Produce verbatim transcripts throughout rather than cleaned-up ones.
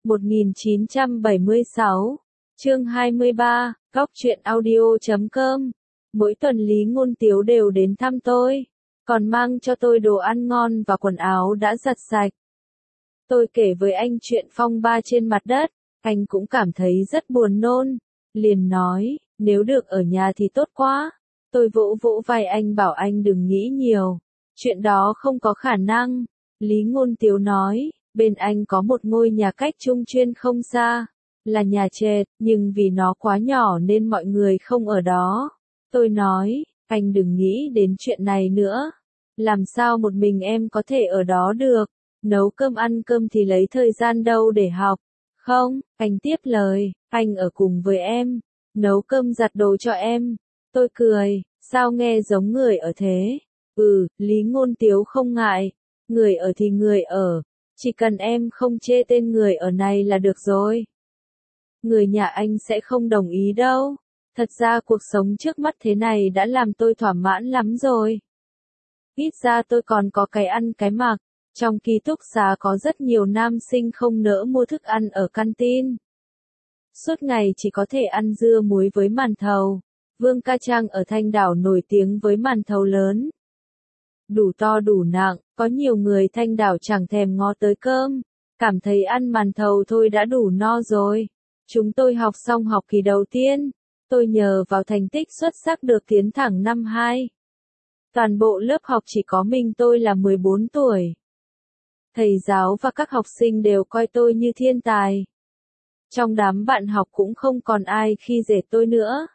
một nghìn chín trăm bảy mươi sáu, chương hai mươi ba, góc truyện audio chấm com. Mỗi tuần Lý Ngôn Tiếu đều đến thăm tôi, còn mang cho tôi đồ ăn ngon và quần áo đã giặt sạch. Tôi kể với anh chuyện phong ba trên mặt đất, anh cũng cảm thấy rất buồn nôn, liền nói, nếu được ở nhà thì tốt quá. Tôi vỗ vỗ vai anh bảo anh đừng nghĩ nhiều, chuyện đó không có khả năng. Lý Ngôn Tiếu nói, bên anh có một ngôi nhà cách Trung Chuyên không xa, là nhà trệt, nhưng vì nó quá nhỏ nên mọi người không ở đó. Tôi nói, anh đừng nghĩ đến chuyện này nữa. Làm sao một mình em có thể ở đó được? Nấu cơm ăn cơm thì lấy thời gian đâu để học? Không, anh tiếp lời, anh ở cùng với em, nấu cơm giặt đồ cho em. Tôi cười, sao nghe giống người ở thế? Ừ, Lý Ngôn Tiếu không ngại, người ở thì người ở, chỉ cần em không chê tên người ở này là được rồi. Người nhà anh sẽ không đồng ý đâu. Thật ra cuộc sống trước mắt thế này đã làm tôi thỏa mãn lắm rồi. Ít ra tôi còn có cái ăn cái mặc, trong ký túc xá có rất nhiều nam sinh không nỡ mua thức ăn ở canteen. Suốt ngày chỉ có thể ăn dưa muối với màn thầu. Vương Ca Trang ở Thanh Đảo nổi tiếng với màn thầu lớn. Đủ to đủ nặng, có nhiều người Thanh Đảo chẳng thèm ngó tới cơm, cảm thấy ăn màn thầu thôi đã đủ no rồi. Chúng tôi học xong học kỳ đầu tiên, tôi nhờ vào thành tích xuất sắc được tiến thẳng năm hai. Toàn bộ lớp học chỉ có mình tôi là mười bốn tuổi. Thầy giáo và các học sinh đều coi tôi như thiên tài. Trong đám bạn học cũng không còn ai khi dễ tôi nữa.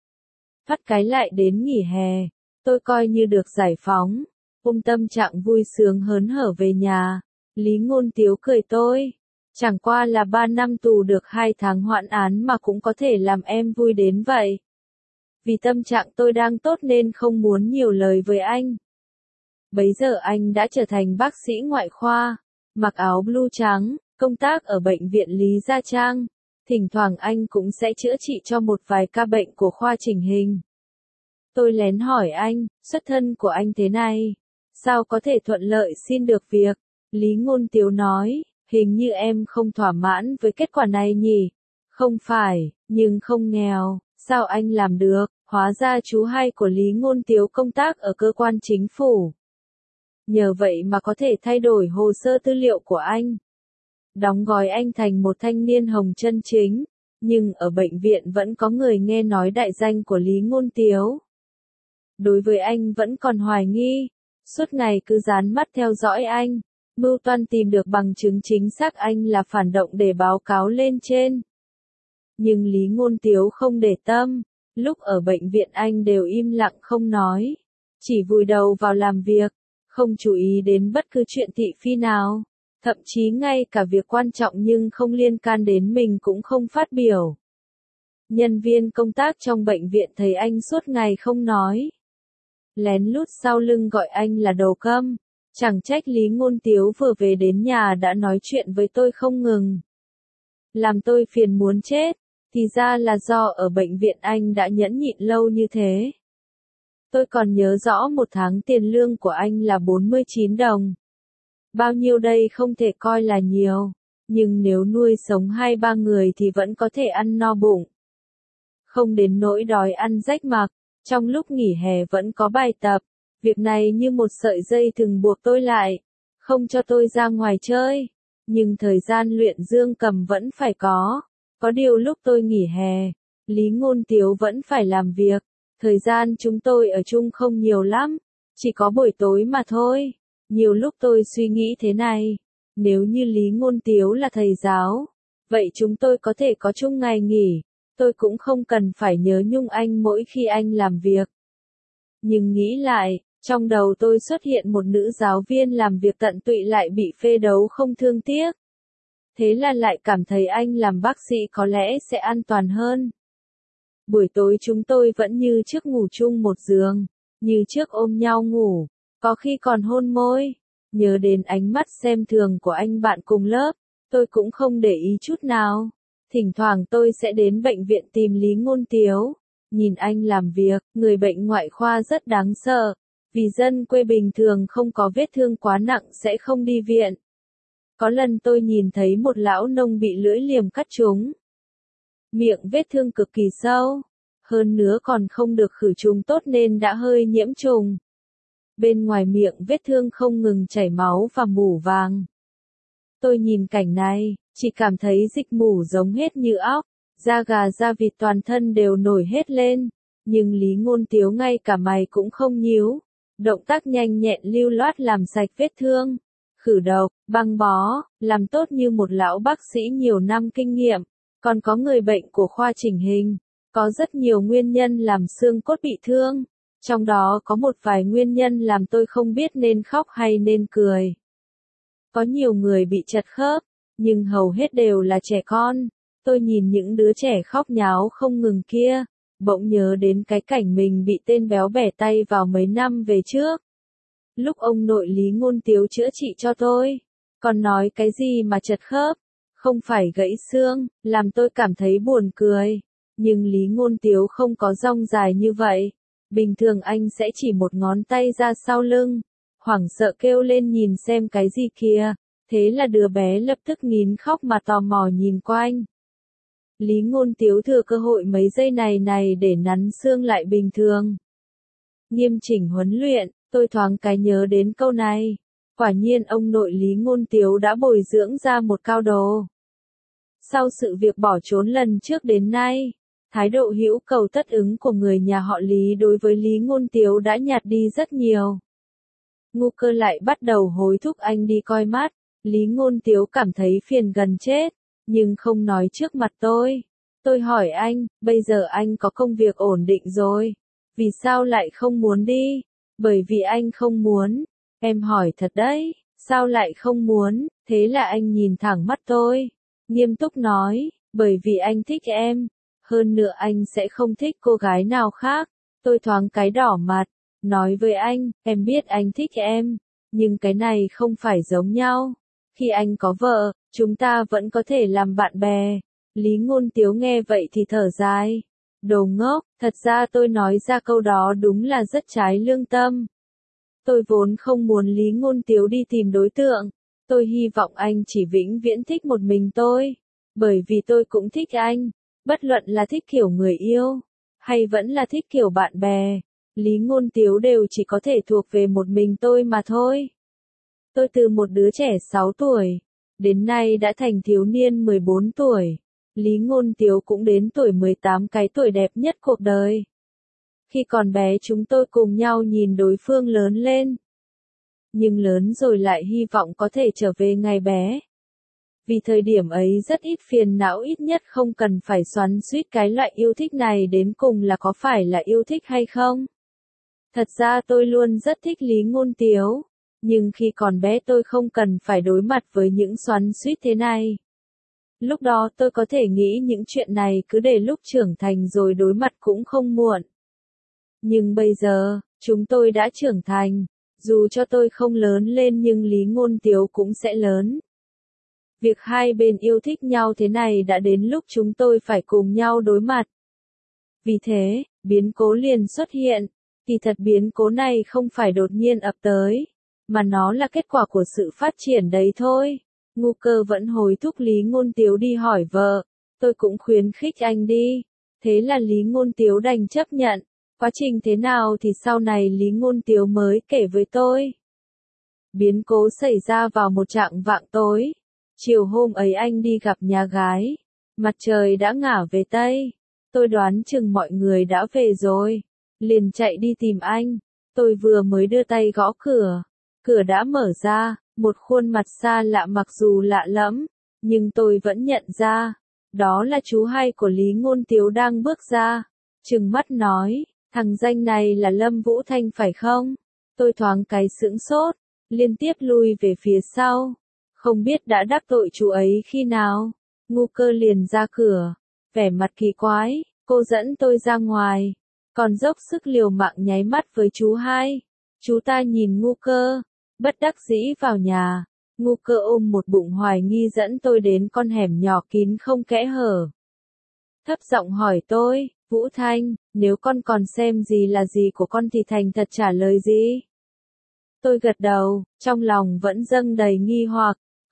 Phát cái lại đến nghỉ hè, tôi coi như được giải phóng, ôm tâm trạng vui sướng hớn hở về nhà. Lý Ngôn Tiếu cười tôi, chẳng qua là ba năm tù được hai tháng hoãn án mà cũng có thể làm em vui đến vậy. Vì tâm trạng tôi đang tốt nên không muốn nhiều lời với anh. Bấy giờ anh đã trở thành bác sĩ ngoại khoa, mặc áo blue trắng, công tác ở bệnh viện Lý Gia Trang. Thỉnh thoảng anh cũng sẽ chữa trị cho một vài ca bệnh của khoa chỉnh hình. Tôi lén hỏi anh, xuất thân của anh thế này, sao có thể thuận lợi xin được việc? Lý Ngôn Tiếu nói, hình như em không thỏa mãn với kết quả này nhỉ? Không phải, nhưng không nghèo, sao anh làm được? Hóa ra chú hai của Lý Ngôn Tiếu công tác ở cơ quan chính phủ. Nhờ vậy mà có thể thay đổi hồ sơ tư liệu của anh. Đóng gói anh thành một thanh niên hồng chân chính, nhưng ở bệnh viện vẫn có người nghe nói đại danh của Lý Ngôn Tiếu. Đối với anh vẫn còn hoài nghi, suốt ngày cứ dán mắt theo dõi anh, mưu toan tìm được bằng chứng chính xác anh là phản động để báo cáo lên trên. Nhưng Lý Ngôn Tiếu không để tâm, lúc ở bệnh viện anh đều im lặng không nói, chỉ vùi đầu vào làm việc, không chú ý đến bất cứ chuyện thị phi nào. Thậm chí ngay cả việc quan trọng nhưng không liên can đến mình cũng không phát biểu. Nhân viên công tác trong bệnh viện thấy anh suốt ngày không nói, lén lút sau lưng gọi anh là đầu câm. Chẳng trách Lý Ngôn Tiếu vừa về đến nhà đã nói chuyện với tôi không ngừng. Làm tôi phiền muốn chết, thì ra là do ở bệnh viện anh đã nhẫn nhịn lâu như thế. Tôi còn nhớ rõ một tháng tiền lương của anh là bốn mươi chín đồng. Bao nhiêu đây không thể coi là nhiều, nhưng nếu nuôi sống hai ba người thì vẫn có thể ăn no bụng. Không đến nỗi đói ăn rách mặc, trong lúc nghỉ hè vẫn có bài tập, việc này như một sợi dây thừng buộc tôi lại, không cho tôi ra ngoài chơi, nhưng thời gian luyện dương cầm vẫn phải có. Có điều lúc tôi nghỉ hè, Lý Ngôn Tiếu vẫn phải làm việc, thời gian chúng tôi ở chung không nhiều lắm, chỉ có buổi tối mà thôi. Nhiều lúc tôi suy nghĩ thế này, nếu như Lý Ngôn Tiếu là thầy giáo, vậy chúng tôi có thể có chung ngày nghỉ, tôi cũng không cần phải nhớ nhung anh mỗi khi anh làm việc. Nhưng nghĩ lại, trong đầu tôi xuất hiện một nữ giáo viên làm việc tận tụy lại bị phê đấu không thương tiếc. Thế là lại cảm thấy anh làm bác sĩ có lẽ sẽ an toàn hơn. Buổi tối chúng tôi vẫn như trước ngủ chung một giường, như trước ôm nhau ngủ. Có khi còn hôn môi, nhớ đến ánh mắt xem thường của anh bạn cùng lớp, tôi cũng không để ý chút nào. Thỉnh thoảng tôi sẽ đến bệnh viện tìm Lý Ngôn Tiếu, nhìn anh làm việc, người bệnh ngoại khoa rất đáng sợ, vì dân quê bình thường không có vết thương quá nặng sẽ không đi viện. Có lần tôi nhìn thấy một lão nông bị lưỡi liềm cắt trúng. Miệng vết thương cực kỳ sâu. Hơn nữa còn không được khử trùng tốt nên đã hơi nhiễm trùng. Bên ngoài miệng vết thương không ngừng chảy máu và mủ vàng. Tôi nhìn cảnh này, chỉ cảm thấy dịch mủ giống hết như óc, da gà da vịt toàn thân đều nổi hết lên. Nhưng Lý Ngôn Tiếu ngay cả mày cũng không nhíu. Động tác nhanh nhẹn lưu loát làm sạch vết thương. Khử độc, băng bó, làm tốt như một lão bác sĩ nhiều năm kinh nghiệm. Còn có người bệnh của khoa chỉnh hình. Có rất nhiều nguyên nhân làm xương cốt bị thương. Trong đó có một vài nguyên nhân làm tôi không biết nên khóc hay nên cười. Có nhiều người bị chật khớp, nhưng hầu hết đều là trẻ con. Tôi nhìn những đứa trẻ khóc nháo không ngừng kia, bỗng nhớ đến cái cảnh mình bị tên béo bẻ tay vào mấy năm về trước. Lúc ông nội Lý Ngôn Tiếu chữa trị cho tôi, còn nói cái gì mà chật khớp, không phải gãy xương, làm tôi cảm thấy buồn cười. Nhưng Lý Ngôn Tiếu không có dong dài như vậy. Bình thường anh sẽ chỉ một ngón tay ra sau lưng, hoảng sợ kêu lên nhìn xem cái gì kìa. Thế là đứa bé lập tức nín khóc mà tò mò nhìn quanh. Lý Ngôn Tiếu thừa cơ hội mấy giây này này để nắn xương lại bình thường. Nghiêm chỉnh huấn luyện, tôi thoáng cái nhớ đến câu này. Quả nhiên ông nội Lý Ngôn Tiếu đã bồi dưỡng ra một cao đồ. Sau sự việc bỏ trốn lần trước đến nay, thái độ hữu cầu tất ứng của người nhà họ Lý đối với Lý Ngôn Tiếu đã nhạt đi rất nhiều. Ngu Cơ lại bắt đầu hối thúc anh đi coi mắt. Lý Ngôn Tiếu cảm thấy phiền gần chết, nhưng không nói trước mặt tôi. Tôi hỏi anh, bây giờ anh có công việc ổn định rồi, vì sao lại không muốn đi? Bởi vì anh không muốn. Em hỏi thật đấy, sao lại không muốn? Thế là anh nhìn thẳng mắt tôi, nghiêm túc nói, bởi vì anh thích em. Hơn nữa anh sẽ không thích cô gái nào khác. Tôi thoáng cái đỏ mặt, nói với anh, em biết anh thích em, nhưng cái này không phải giống nhau. Khi anh có vợ, chúng ta vẫn có thể làm bạn bè. Lý Ngôn Tiếu nghe vậy thì thở dài. Đồ ngốc, thật ra tôi nói ra câu đó đúng là rất trái lương tâm. Tôi vốn không muốn Lý Ngôn Tiếu đi tìm đối tượng. Tôi hy vọng anh chỉ vĩnh viễn thích một mình tôi. Bởi vì tôi cũng thích anh. Bất luận là thích kiểu người yêu, hay vẫn là thích kiểu bạn bè, Lý Ngôn Tiếu đều chỉ có thể thuộc về một mình tôi mà thôi. Tôi từ một đứa trẻ sáu tuổi, đến nay đã thành thiếu niên mười bốn tuổi. Lý Ngôn Tiếu cũng đến tuổi mười tám, cái tuổi đẹp nhất cuộc đời. Khi còn bé chúng tôi cùng nhau nhìn đối phương lớn lên. Nhưng lớn rồi lại hy vọng có thể trở về ngày bé. Vì thời điểm ấy rất ít phiền não, ít nhất không cần phải xoắn xuýt cái loại yêu thích này đến cùng là có phải là yêu thích hay không. Thật ra tôi luôn rất thích Lý Ngôn Tiếu, nhưng khi còn bé tôi không cần phải đối mặt với những xoắn xuýt thế này. Lúc đó tôi có thể nghĩ những chuyện này cứ để lúc trưởng thành rồi đối mặt cũng không muộn. Nhưng bây giờ, chúng tôi đã trưởng thành, dù cho tôi không lớn lên nhưng Lý Ngôn Tiếu cũng sẽ lớn. Việc hai bên yêu thích nhau thế này đã đến lúc chúng tôi phải cùng nhau đối mặt. Vì thế, biến cố liền xuất hiện. Kỳ thật biến cố này không phải đột nhiên ập tới, mà nó là kết quả của sự phát triển đấy thôi. Ngu Cơ vẫn hối thúc Lý Ngôn Tiếu đi hỏi vợ. Tôi cũng khuyến khích anh đi. Thế là Lý Ngôn Tiếu đành chấp nhận. Quá trình thế nào thì sau này Lý Ngôn Tiếu mới kể với tôi. Biến cố xảy ra vào một trạng vạng tối. Chiều hôm ấy anh đi gặp nhà gái. Mặt trời đã ngả về Tây. Tôi đoán chừng mọi người đã về rồi. Liền chạy đi tìm anh. Tôi vừa mới đưa tay gõ cửa. Cửa đã mở ra. Một khuôn mặt xa lạ mặc dù lạ lẫm. Nhưng tôi vẫn nhận ra. Đó là chú hai của Lý Ngôn Tiếu đang bước ra. Trừng mắt nói. Thằng danh này là Lâm Vũ Thanh phải không? Tôi thoáng cái sững sốt. Liên tiếp lui về phía sau. Không biết đã đắc tội chú ấy khi nào. Ngu Cơ liền ra cửa. Vẻ mặt kỳ quái. Cô dẫn tôi ra ngoài. Còn dốc sức liều mạng nháy mắt với chú hai. Chú ta nhìn Ngu Cơ. Bất đắc dĩ vào nhà. Ngu Cơ ôm một bụng hoài nghi dẫn tôi đến con hẻm nhỏ kín không kẽ hở. Thấp giọng hỏi tôi. Vũ Thanh, nếu con còn xem gì là gì của con thì thành thật trả lời gì? Tôi gật đầu, trong lòng vẫn dâng đầy nghi hoặc.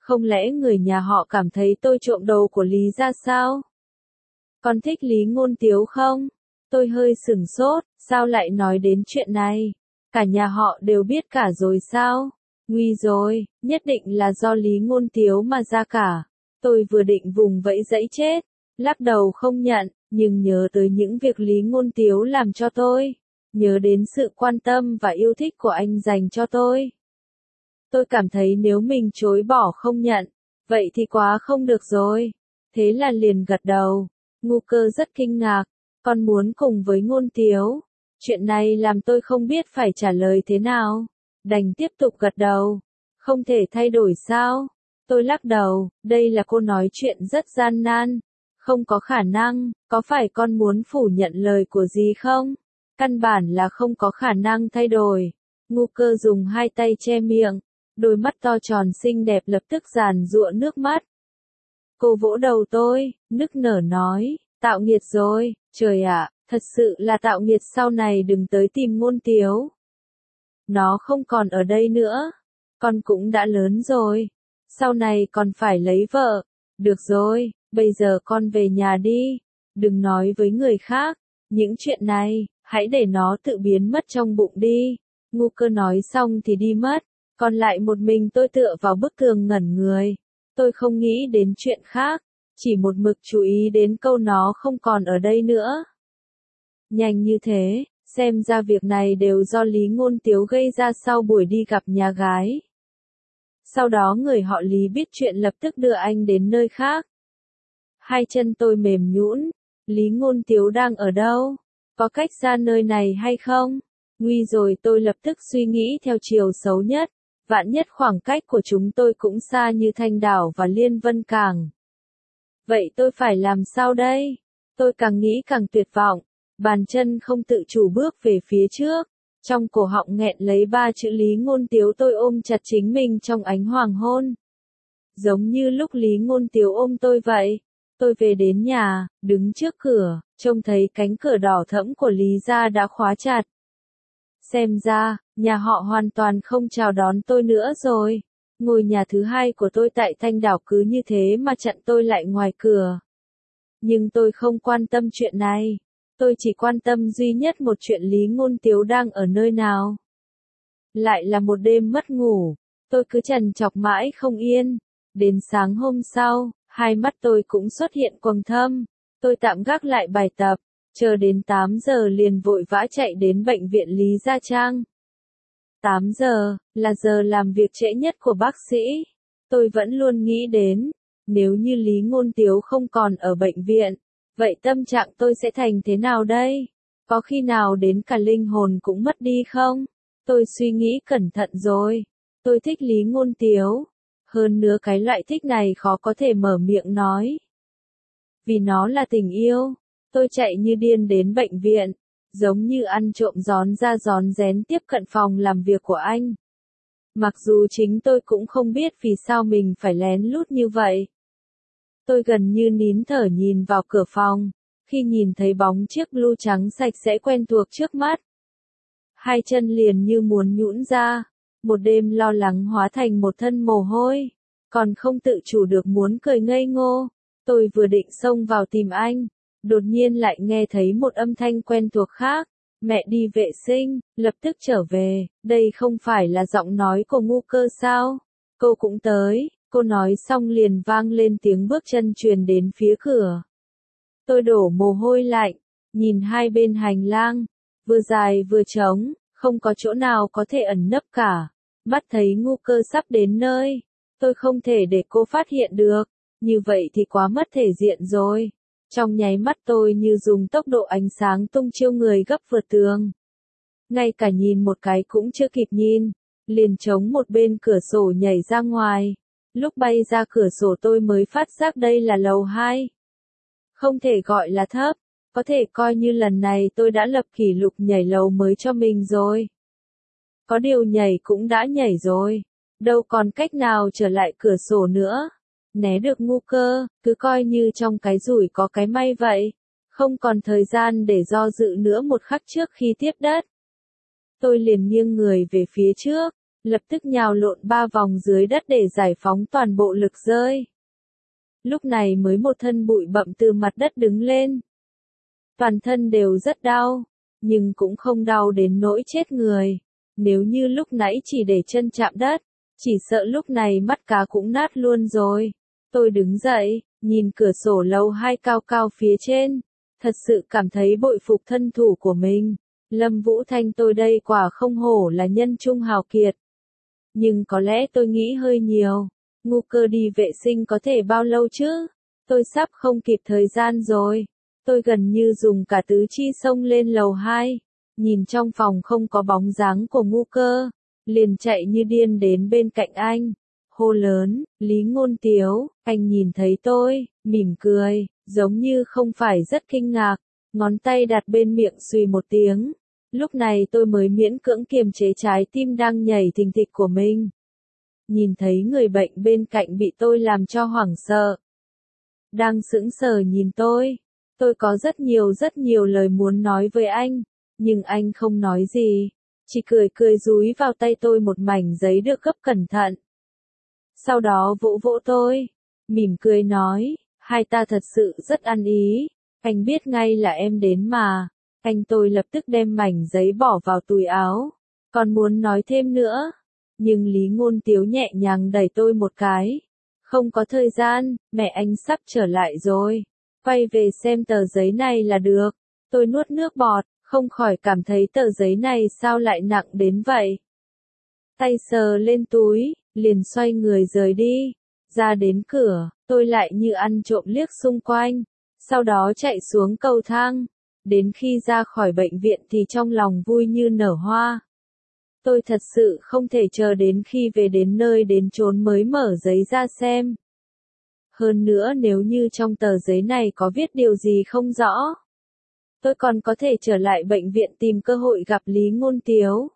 Không lẽ người nhà họ cảm thấy tôi trộm đồ của Lý gia sao? Con thích Lý Ngôn Tiếu không? Tôi hơi sửng sốt, sao lại nói đến chuyện này? Cả nhà họ đều biết cả rồi sao? Nguy rồi, nhất định là do Lý Ngôn Tiếu mà ra cả. Tôi vừa định vùng vẫy dẫy chết, lắc đầu không nhận, nhưng nhớ tới những việc Lý Ngôn Tiếu làm cho tôi, nhớ đến sự quan tâm và yêu thích của anh dành cho tôi. Tôi cảm thấy nếu mình chối bỏ không nhận, vậy thì quá không được rồi. Thế là liền gật đầu. Ngu Cơ rất kinh ngạc, con muốn cùng với Ngôn Tiếu. Chuyện này làm tôi không biết phải trả lời thế nào. Đành tiếp tục gật đầu. Không thể thay đổi sao? Tôi lắc đầu, đây là cô nói chuyện rất gian nan. Không có khả năng, có phải con muốn phủ nhận lời của dì không? Căn bản là không có khả năng thay đổi. Ngu Cơ dùng hai tay che miệng, đôi mắt to tròn xinh đẹp lập tức giàn giụa nước mắt. Cô vỗ đầu tôi, nức nở nói, tạo nghiệt rồi, trời ạ, thật sự là tạo nghiệt, sau này đừng tới tìm Ngôn Tiếu. Nó không còn ở đây nữa, con cũng đã lớn rồi, sau này còn phải lấy vợ. Được rồi, bây giờ con về nhà đi, đừng nói với người khác, những chuyện này, hãy để nó tự biến mất trong bụng đi. Ngu Cơ nói xong thì đi mất, còn lại một mình tôi tựa vào bức tường ngẩn người. Tôi không nghĩ đến chuyện khác, chỉ một mực chú ý đến câu nó không còn ở đây nữa. Nhanh như thế, xem ra việc này đều do Lý Ngôn Tiếu gây ra sau buổi đi gặp nhà gái. Sau đó người họ Lý biết chuyện lập tức đưa anh đến nơi khác. Hai chân tôi mềm nhũn, Lý Ngôn Tiếu đang ở đâu? Có cách ra nơi này hay không? Nguy rồi, tôi lập tức suy nghĩ theo chiều xấu nhất. Vạn nhất khoảng cách của chúng tôi cũng xa như Thanh Đảo và Liên Vân Cảng. Vậy tôi phải làm sao đây? Tôi càng nghĩ càng tuyệt vọng, bàn chân không tự chủ bước về phía trước. Trong cổ họng nghẹn lấy ba chữ Lý Ngôn Tiếu, tôi ôm chặt chính mình trong ánh hoàng hôn. Giống như lúc Lý Ngôn Tiếu ôm tôi vậy. Tôi về đến nhà, đứng trước cửa, trông thấy cánh cửa đỏ thẫm của Lý gia đã khóa chặt. Xem ra, nhà họ hoàn toàn không chào đón tôi nữa rồi. Ngôi nhà thứ hai của tôi tại Thanh Đảo cứ như thế mà chặn tôi lại ngoài cửa. Nhưng tôi không quan tâm chuyện này. Tôi chỉ quan tâm duy nhất một chuyện, Lý Ngôn Tiếu đang ở nơi nào. Lại là một đêm mất ngủ. Tôi cứ trằn trọc mãi không yên. Đến sáng hôm sau, hai mắt tôi cũng xuất hiện quầng thâm. Tôi tạm gác lại bài tập. Chờ đến tám giờ liền vội vã chạy đến bệnh viện Lý Gia Trang. tám giờ, là giờ làm việc trễ nhất của bác sĩ. Tôi vẫn luôn nghĩ đến, nếu như Lý Ngôn Tiếu không còn ở bệnh viện, vậy tâm trạng tôi sẽ thành thế nào đây? Có khi nào đến cả linh hồn cũng mất đi không? Tôi suy nghĩ cẩn thận rồi. Tôi thích Lý Ngôn Tiếu. Hơn nữa cái loại thích này khó có thể mở miệng nói. Vì nó là tình yêu. Tôi chạy như điên đến bệnh viện, giống như ăn trộm gión ra gión rén tiếp cận phòng làm việc của anh. Mặc dù chính tôi cũng không biết vì sao mình phải lén lút như vậy. Tôi gần như nín thở nhìn vào cửa phòng, khi nhìn thấy bóng chiếc blue trắng sạch sẽ quen thuộc trước mắt. Hai chân liền như muốn nhũn ra, một đêm lo lắng hóa thành một thân mồ hôi, còn không tự chủ được muốn cười ngây ngô. Tôi vừa định xông vào tìm anh. Đột nhiên lại nghe thấy một âm thanh quen thuộc khác. Mẹ đi vệ sinh, lập tức trở về, đây không phải là giọng nói của Ngu Cơ sao? Cô cũng tới, cô nói xong liền vang lên tiếng bước chân truyền đến phía cửa. Tôi đổ mồ hôi lạnh, nhìn hai bên hành lang, vừa dài vừa trống, không có chỗ nào có thể ẩn nấp cả. Mắt thấy Ngu Cơ sắp đến nơi, tôi không thể để cô phát hiện được, như vậy thì quá mất thể diện rồi. Trong nháy mắt tôi như dùng tốc độ ánh sáng tung chiêu người gấp vượt tường. Ngay cả nhìn một cái cũng chưa kịp nhìn, liền chống một bên cửa sổ nhảy ra ngoài. Lúc bay ra cửa sổ tôi mới phát giác đây là lầu hai. Không thể gọi là thấp, có thể coi như lần này tôi đã lập kỷ lục nhảy lầu mới cho mình rồi. Có điều nhảy cũng đã nhảy rồi, đâu còn cách nào trở lại cửa sổ nữa. Né được Ngu Cơ, cứ coi như trong cái rủi có cái may vậy. Không còn thời gian để do dự nữa, một khắc trước khi tiếp đất. Tôi liền nghiêng người về phía trước, lập tức nhào lộn ba vòng dưới đất để giải phóng toàn bộ lực rơi. Lúc này mới một thân bụi bặm từ mặt đất đứng lên. Toàn thân đều rất đau, nhưng cũng không đau đến nỗi chết người. Nếu như lúc nãy chỉ để chân chạm đất, chỉ sợ lúc này mắt cá cũng nát luôn rồi. Tôi đứng dậy, nhìn cửa sổ lầu hai cao cao phía trên, thật sự cảm thấy bội phục thân thủ của mình. Lâm Vũ Thanh tôi đây quả không hổ là nhân trung hào kiệt. Nhưng có lẽ tôi nghĩ hơi nhiều. Ngu Cơ đi vệ sinh có thể bao lâu chứ? Tôi sắp không kịp thời gian rồi. Tôi gần như dùng cả tứ chi xông lên lầu hai, nhìn trong phòng không có bóng dáng của Ngu Cơ, liền chạy như điên đến bên cạnh anh, hô lớn, Lý Ngôn Tiếu, anh nhìn thấy tôi, mỉm cười, giống như không phải rất kinh ngạc, ngón tay đặt bên miệng xùy một tiếng. Lúc này tôi mới miễn cưỡng kiềm chế trái tim đang nhảy thình thịch của mình. Nhìn thấy người bệnh bên cạnh bị tôi làm cho hoảng sợ. Đang sững sờ nhìn tôi. Tôi có rất nhiều rất nhiều lời muốn nói với anh, nhưng anh không nói gì, chỉ cười cười dúi vào tay tôi một mảnh giấy được gấp cẩn thận. Sau đó vỗ vỗ tôi, mỉm cười nói, hai ta thật sự rất ăn ý, anh biết ngay là em đến mà. Anh tôi lập tức đem mảnh giấy bỏ vào túi áo, còn muốn nói thêm nữa, nhưng Lý Ngôn Tiếu nhẹ nhàng đẩy tôi một cái. Không có thời gian, mẹ anh sắp trở lại rồi. Quay về xem tờ giấy này là được. Tôi nuốt nước bọt, không khỏi cảm thấy tờ giấy này sao lại nặng đến vậy. Tay sờ lên túi, liền xoay người rời đi. Ra đến cửa, tôi lại như ăn trộm liếc xung quanh, sau đó chạy xuống cầu thang. Đến khi ra khỏi bệnh viện thì trong lòng vui như nở hoa. Tôi thật sự không thể chờ đến khi về đến nơi đến chốn mới mở giấy ra xem. Hơn nữa nếu như trong tờ giấy này có viết điều gì không rõ, tôi còn có thể trở lại bệnh viện tìm cơ hội gặp Lý Ngôn Tiếu.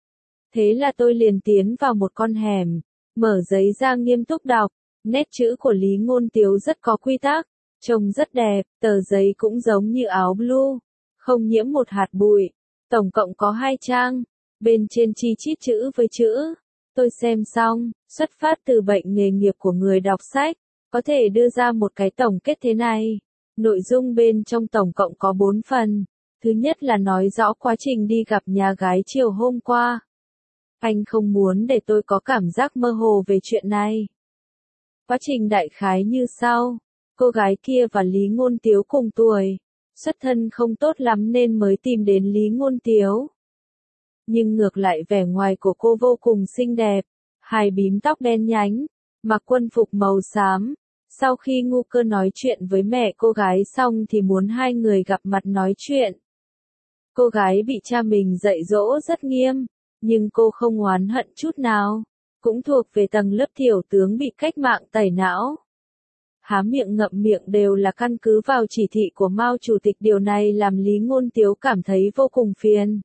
Thế là tôi liền tiến vào một con hẻm, mở giấy ra nghiêm túc đọc, nét chữ của Lý Ngôn Tiếu rất có quy tắc, trông rất đẹp, tờ giấy cũng giống như áo blue, không nhiễm một hạt bụi, tổng cộng có hai trang, bên trên chi chít chữ với chữ. Tôi xem xong, xuất phát từ bệnh nghề nghiệp của người đọc sách, có thể đưa ra một cái tổng kết thế này. Nội dung bên trong tổng cộng có bốn phần. Thứ nhất là nói rõ quá trình đi gặp nhà gái chiều hôm qua. Anh không muốn để tôi có cảm giác mơ hồ về chuyện này. Quá trình đại khái như sau. Cô gái kia và Lý Ngôn Tiếu cùng tuổi. Xuất thân không tốt lắm nên mới tìm đến Lý Ngôn Tiếu. Nhưng ngược lại vẻ ngoài của cô vô cùng xinh đẹp. Hai bím tóc đen nhánh, mặc quân phục màu xám. Sau khi Ngu Cơ nói chuyện với mẹ cô gái xong thì muốn hai người gặp mặt nói chuyện. Cô gái bị cha mình dạy dỗ rất nghiêm, nhưng cô không oán hận chút nào, cũng thuộc về tầng lớp thiểu tướng bị cách mạng tẩy não. Há miệng ngậm miệng đều là căn cứ vào chỉ thị của Mao Chủ tịch, điều này làm Lý Ngôn Tiếu cảm thấy vô cùng phiền.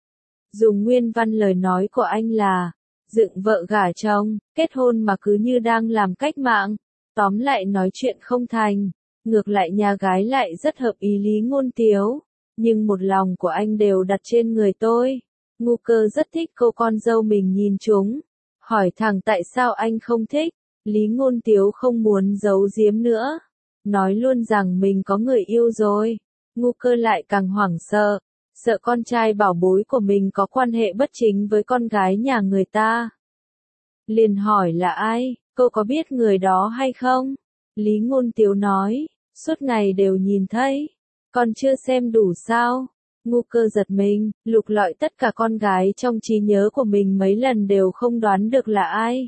Dùng nguyên văn lời nói của anh là, dựng vợ gả chồng, kết hôn mà cứ như đang làm cách mạng. Tóm lại nói chuyện không thành, ngược lại nhà gái lại rất hợp ý Lý Ngôn Tiếu, nhưng một lòng của anh đều đặt trên người tôi. Ngu Cơ rất thích cô con dâu mình nhìn chúng, hỏi thẳng tại sao anh không thích. Lý Ngôn Tiếu không muốn giấu giếm nữa, nói luôn rằng mình có người yêu rồi. Ngu Cơ lại càng hoảng sợ, sợ con trai bảo bối của mình có quan hệ bất chính với con gái nhà người ta. Liền hỏi là ai, cô có biết người đó hay không? Lý Ngôn Tiếu nói, suốt ngày đều nhìn thấy, còn chưa xem đủ sao? Ngu Cơ giật mình, lục lọi tất cả con gái trong trí nhớ của mình mấy lần đều không đoán được là ai.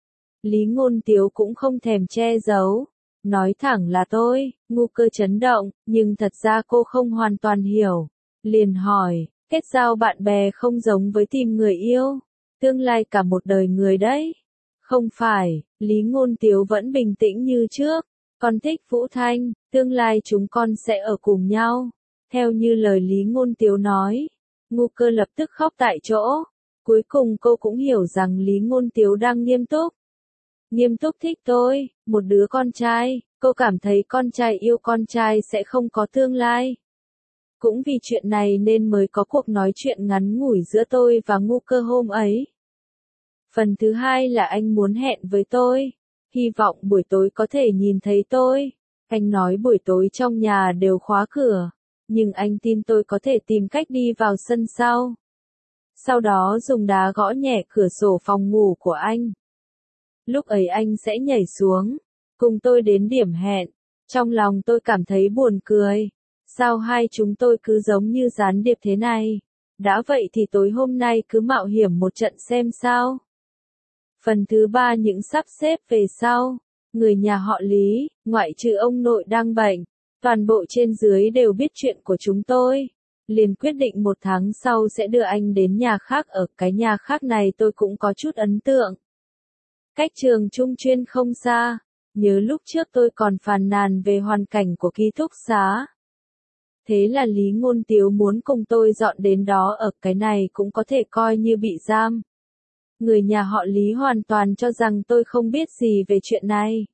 Lý Ngôn Tiếu cũng không thèm che giấu, nói thẳng là tôi. Ngu Cơ chấn động, nhưng thật ra cô không hoàn toàn hiểu. Liền hỏi, kết giao bạn bè không giống với tìm người yêu, tương lai cả một đời người đấy. Không phải, Lý Ngôn Tiếu vẫn bình tĩnh như trước, con thích Vũ Thanh, tương lai chúng con sẽ ở cùng nhau. Theo như lời Lý Ngôn Tiếu nói, Ngu Cơ lập tức khóc tại chỗ. Cuối cùng cô cũng hiểu rằng Lý Ngôn Tiếu đang nghiêm túc. Nghiêm túc thích tôi, một đứa con trai, cô cảm thấy con trai yêu con trai sẽ không có tương lai. Cũng vì chuyện này nên mới có cuộc nói chuyện ngắn ngủi giữa tôi và Ngu Cơ hôm ấy. Phần thứ hai là anh muốn hẹn với tôi. Hy vọng buổi tối có thể nhìn thấy tôi. Anh nói buổi tối trong nhà đều khóa cửa. Nhưng anh tin tôi có thể tìm cách đi vào sân sau. Sau đó dùng đá gõ nhẹ cửa sổ phòng ngủ của anh. Lúc ấy anh sẽ nhảy xuống, cùng tôi đến điểm hẹn. Trong lòng tôi cảm thấy buồn cười. Sao hai chúng tôi cứ giống như gián điệp thế này? Đã vậy thì tối hôm nay cứ mạo hiểm một trận xem sao. Phần thứ ba những sắp xếp về sau. Người nhà họ Lý, ngoại trừ ông nội đang bệnh, toàn bộ trên dưới đều biết chuyện của chúng tôi. Liền quyết định một tháng sau sẽ đưa anh đến nhà khác. Ở cái nhà khác này tôi cũng có chút ấn tượng. Cách trường trung chuyên không xa. Nhớ lúc trước tôi còn phàn nàn về hoàn cảnh của ký túc xá. Thế là Lý Ngôn Tiếu muốn cùng tôi dọn đến đó. Ở cái này cũng có thể coi như bị giam. Người nhà họ Lý hoàn toàn cho rằng tôi không biết gì về chuyện này.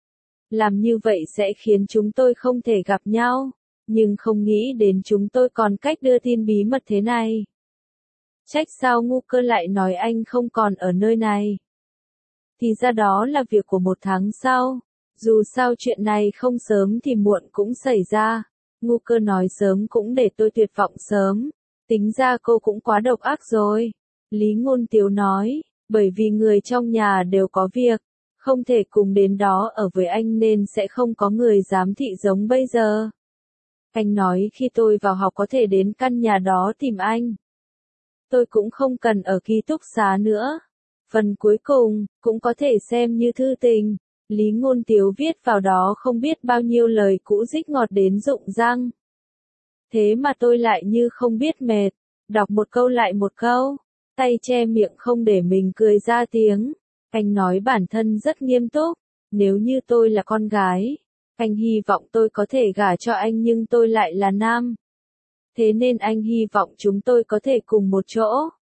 Làm như vậy sẽ khiến chúng tôi không thể gặp nhau. Nhưng không nghĩ đến chúng tôi còn cách đưa tin bí mật thế này. Trách sao ngu cơ lại nói anh không còn ở nơi này. Thì ra đó là việc của một tháng sau. Dù sao chuyện này không sớm thì muộn cũng xảy ra. Ngu cơ nói sớm cũng để tôi tuyệt vọng sớm. Tính ra cô cũng quá độc ác rồi. Lý Ngôn Tiếu nói, bởi vì người trong nhà đều có việc, không thể cùng đến đó ở với anh nên sẽ không có người giám thị giống bây giờ. Anh nói khi tôi vào học có thể đến căn nhà đó tìm anh. Tôi cũng không cần ở ký túc xá nữa. Phần cuối cùng, cũng có thể xem như thư tình. Lý Ngôn Tiếu viết vào đó không biết bao nhiêu lời cũ dích ngọt đến rụng răng. Thế mà tôi lại như không biết mệt, đọc một câu lại một câu, tay che miệng không để mình cười ra tiếng. Anh nói bản thân rất nghiêm túc, nếu như tôi là con gái, anh hy vọng tôi có thể gả cho anh nhưng tôi lại là nam. Thế nên anh hy vọng chúng tôi có thể cùng một chỗ.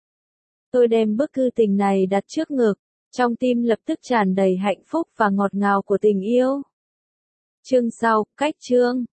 Tôi đem bức thư tình này đặt trước ngực, trong tim lập tức tràn đầy hạnh phúc và ngọt ngào của tình yêu. Chương sau, cách chương.